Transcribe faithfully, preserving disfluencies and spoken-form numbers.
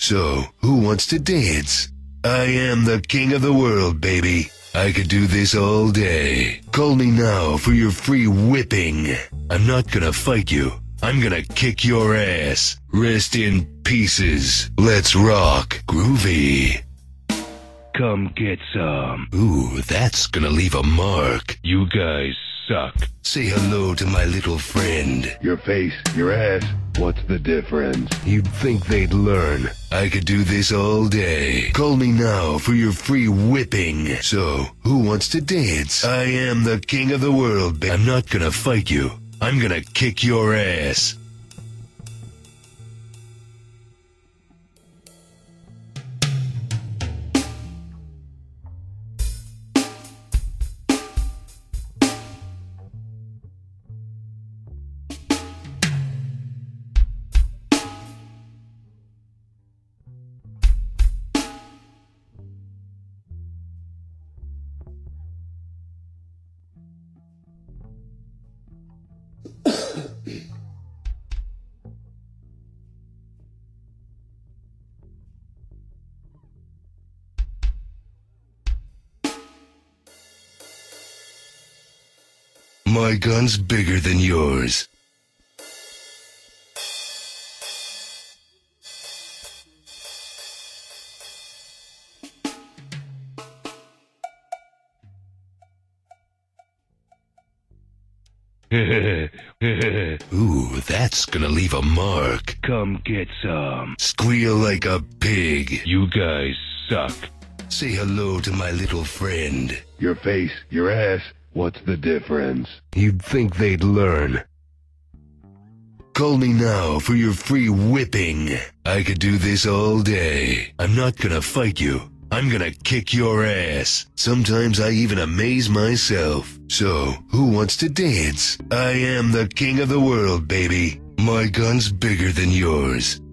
So, who wants to dance? I am the king of the world, baby. I could do this all day. Call me now for your free whipping. I'm not gonna fight you. I'm gonna kick your ass. Rest in pieces. Let's rock. Groovy. Come get some. Ooh, that's gonna leave a mark. You guys suck. Say hello to my little friend. Your face, your ass, what's the difference? You'd think they'd learn. I could do this all day. Call me now for your free whipping. So, who wants to dance? I am the king of the world, babe. I'm not gonna fight you. I'm gonna kick your ass. My gun's bigger than yours. Ooh, that's gonna leave a mark. Come get some. Squeal like a pig. You guys suck. Say hello to my little friend. Your face, your ass, what's the difference? You'd think they'd learn. Call me now for your free whipping. I could do this all day. I'm not gonna fight you. I'm gonna kick your ass. Sometimes I even amaze myself. So, who wants to dance? I am the king of the world, baby. My gun's bigger than yours.